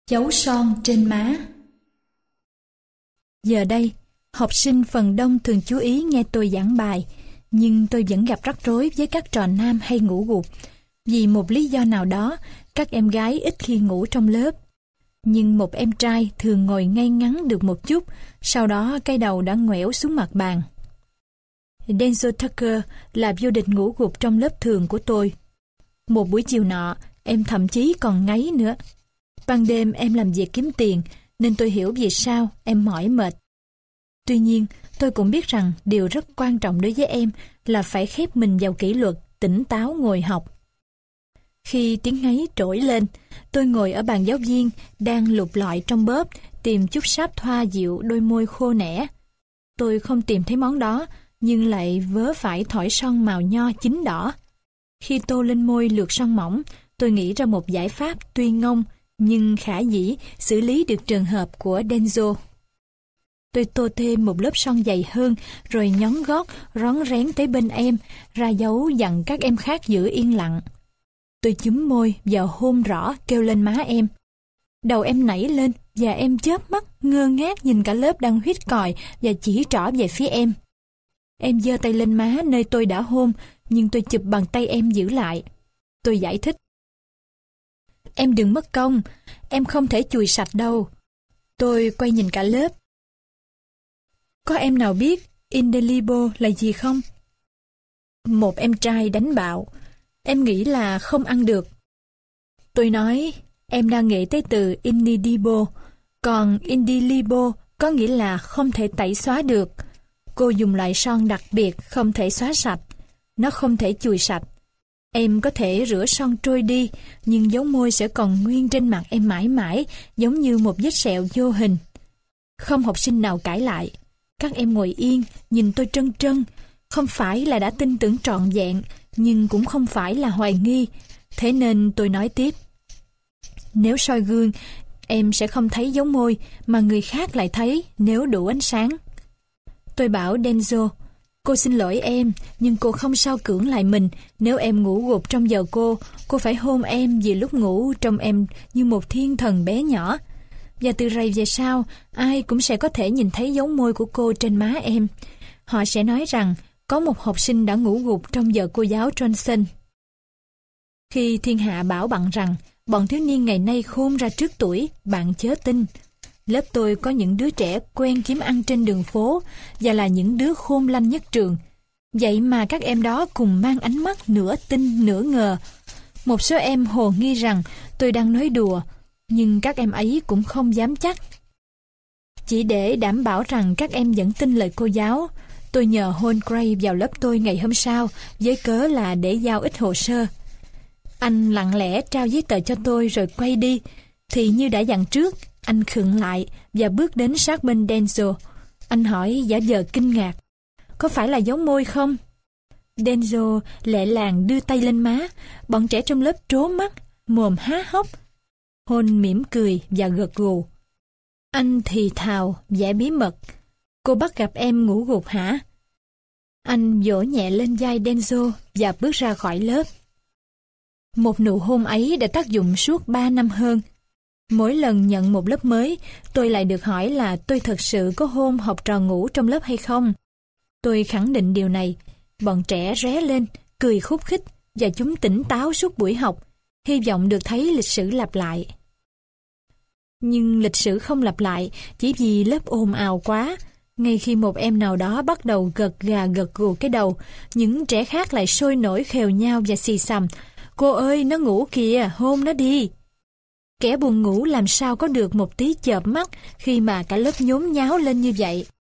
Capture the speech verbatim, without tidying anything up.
Dấu son trên má. Giờ đây, học sinh phần đông thường chú ý nghe tôi giảng bài, nhưng tôi vẫn gặp rắc rối với các trò nam hay ngủ gục. Vì một lý do nào đó, các em gái ít khi ngủ trong lớp. Nhưng một em trai thường ngồi ngay ngắn được một chút, sau đó cái đầu đã ngoẻo xuống mặt bàn. Denzel Tucker là vô địch ngủ gục trong lớp thường của tôi. Một buổi chiều nọ, em thậm chí còn ngáy nữa. Ban đêm em làm việc kiếm tiền, nên tôi hiểu vì sao em mỏi mệt. Tuy nhiên, tôi cũng biết rằng điều rất quan trọng đối với em là phải khép mình vào kỷ luật, tỉnh táo ngồi học. Khi tiếng ngáy trỗi lên, tôi ngồi ở bàn giáo viên, đang lục lọi trong bóp, tìm chút sáp thoa dịu đôi môi khô nẻ. Tôi không tìm thấy món đó, nhưng lại vớ phải thỏi son màu nho chín đỏ. Khi tô lên môi lượt son mỏng, tôi nghĩ ra một giải pháp tuy ngông, nhưng khả dĩ xử lý được trường hợp của Denzel. Tôi tô thêm một lớp son dày hơn, rồi nhón gót, rón rén tới bên em, ra dấu dặn các em khác giữ yên lặng. Tôi chúm môi vào hôn rõ kêu lên má em. Đầu em nảy lên và em chớp mắt ngơ ngác nhìn cả lớp đang huýt còi và chỉ trỏ về phía em. Em giơ tay lên má nơi tôi đã hôn, nhưng tôi chụp bàn tay em giữ lại. Tôi giải thích. Em đừng mất công, em không thể chùi sạch đâu. Tôi quay nhìn cả lớp. Có em nào biết indelible là gì không? Một em trai đánh bạo. Em nghĩ là không ăn được. Tôi nói, em đang nghĩ tới từ indelible, còn indelible có nghĩa là không thể tẩy xóa được. Cô dùng loại son đặc biệt không thể xóa sạch. Nó không thể chùi sạch. Em có thể rửa son trôi đi, nhưng dấu môi sẽ còn nguyên trên mặt em mãi mãi, giống như một vết sẹo vô hình. Không học sinh nào cãi lại. Các em ngồi yên, nhìn tôi trân trân. Không phải là đã tin tưởng trọn vẹn, nhưng cũng không phải là hoài nghi. Thế nên tôi nói tiếp. Nếu soi gương, em sẽ không thấy dấu môi, mà người khác lại thấy nếu đủ ánh sáng. Tôi bảo Denzel, cô xin lỗi em, nhưng cô không sao cưỡng lại mình. Nếu em ngủ gục trong giờ cô, cô phải hôn em vì lúc ngủ trông em như một thiên thần bé nhỏ. Và từ rày về sau, ai cũng sẽ có thể nhìn thấy dấu môi của cô trên má em. Họ sẽ nói rằng có một học sinh đã ngủ gục trong giờ cô giáo Johnson. Khi thiên hạ bảo bạn rằng bọn thiếu niên ngày nay khôn ra trước tuổi, bạn chớ tin. Lớp tôi có những đứa trẻ quen kiếm ăn trên đường phố và là những đứa khôn lanh nhất trường. Vậy mà các em đó cùng mang ánh mắt nửa tin nửa ngờ. Một số em hồ nghi rằng tôi đang nói đùa, nhưng các em ấy cũng không dám chắc. Chỉ để đảm bảo rằng các em vẫn tin lời cô giáo, tôi nhờ Hall Gray vào lớp tôi ngày hôm sau với cớ là để giao ít hồ sơ. Anh lặng lẽ trao giấy tờ cho tôi rồi quay đi, thì như đã dặn trước, anh khựng lại và bước đến sát bên Denzel. Anh hỏi giả vờ kinh ngạc, có phải là dấu môi không? Denzel lẹ làng đưa tay lên má, bọn trẻ trong lớp trố mắt, mồm há hốc. Hall mỉm cười và gật gù. Anh thì thào, vẻ bí mật. Cô bắt gặp em ngủ gục hả? Anh vỗ nhẹ lên vai Denzel và bước ra khỏi lớp. Một nụ hôn ấy đã tác dụng suốt ba năm hơn. Mỗi lần nhận một lớp mới, tôi lại được hỏi là tôi thật sự có hôn học trò ngủ trong lớp hay không. Tôi khẳng định điều này. Bọn trẻ ré lên, cười khúc khích và chúng tỉnh táo suốt buổi học, hy vọng được thấy lịch sử lặp lại. Nhưng lịch sử không lặp lại chỉ vì lớp ồn ào quá. Ngay khi một em nào đó bắt đầu gật gà gật gù cái đầu, những trẻ khác lại sôi nổi khều nhau và xì xầm. Cô ơi, nó ngủ kìa, hôn nó đi. Kẻ buồn ngủ làm sao có được một tí chợp mắt khi mà cả lớp nhốn nháo lên như vậy.